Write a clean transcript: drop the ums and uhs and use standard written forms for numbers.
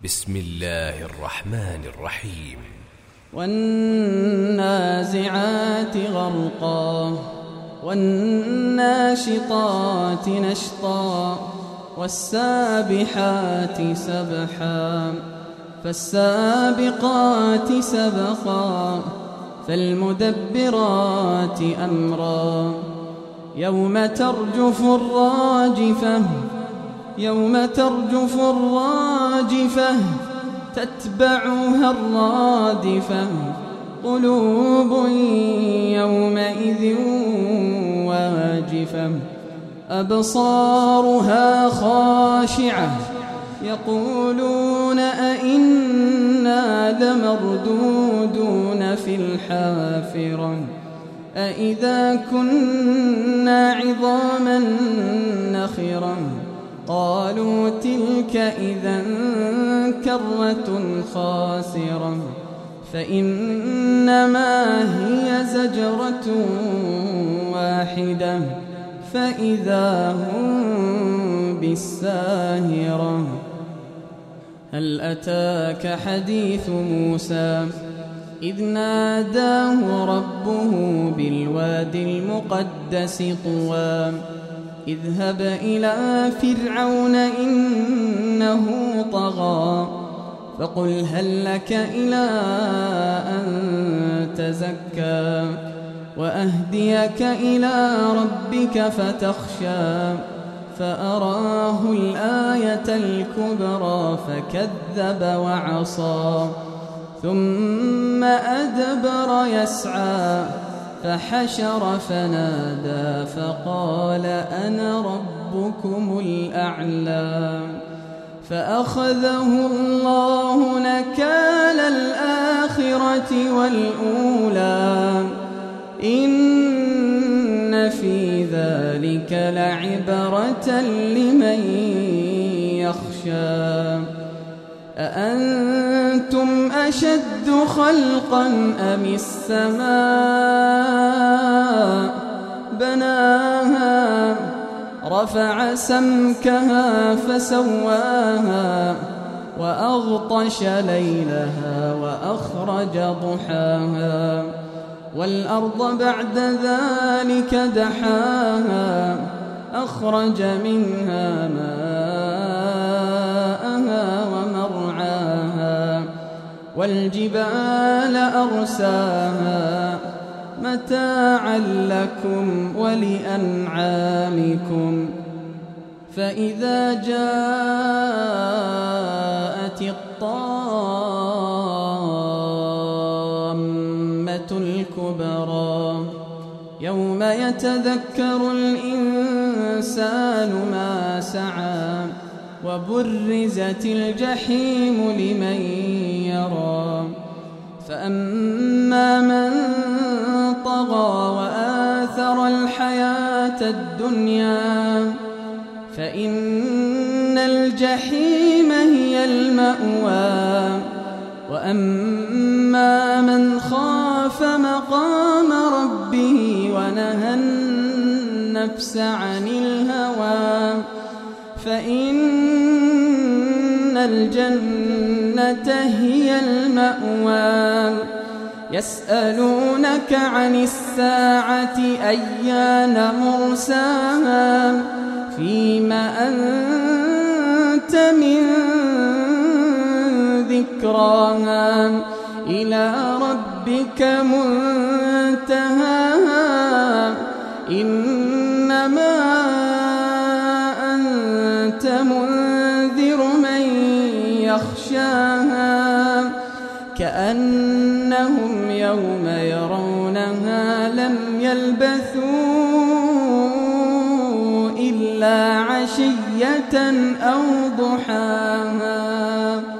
بسم الله الرحمن الرحيم. والنازعات غرقا والناشطات نشطا والسابحات سبحا فالسابقات سبقا فالمدبرات أمرا يوم ترجف الراجفة تتبعها الرادفة قلوب يومئذ واجفة أبصارها خاشعة يقولون أئنا لمردودون في الحافرة أئذا كنا عظاما نخرة قالوا تلك إذا كرة خاسرة فإنما هي زجرة واحدة فإذا هم بالساهرة. هل أتاك حديث موسى إذ ناداه ربه بالوادي المقدس طوى اذهب إلى فرعون إنه طغى فقل هل لك إلى أن تزكى وأهديك إلى ربك فتخشى فأراه الآية الكبرى فكذب وعصى ثم أدبر يسعى فحشر فنادى فقال أنا ربكم الأعلى فأخذه الله نكال الآخرة والأولى إن في ذلك لعبرة لمن يخشى. أأنتم أشد خلقا أم السماء بناها رفع سمكها فسواها وأغطش ليلها وأخرج ضحاها والأرض بعد ذلك دحاها أخرج منها ماءها ومرعاها والجبال أرساها متاعا لكم ولأنعامكم فإذا جاءت الطامة الكبرى يوم يتذكر الإنسان ما سعى وبرزت الجحيم لمن يرى فأما من طغى وآثر الحياة الدنيا فإن الجحيم هي المأوى وأما من خاف مقام ربه ونهى النفس عن الهوى فإن الجنة هي المأوى. يسألونك عن الساعة أيان مرساها فيما أنت من ذكراها إلى ربك منتهاها إنما أنت منذر من يخشاها كأنهم يوم يرونها لم يلبثوا إلا عشية أو ضحاها.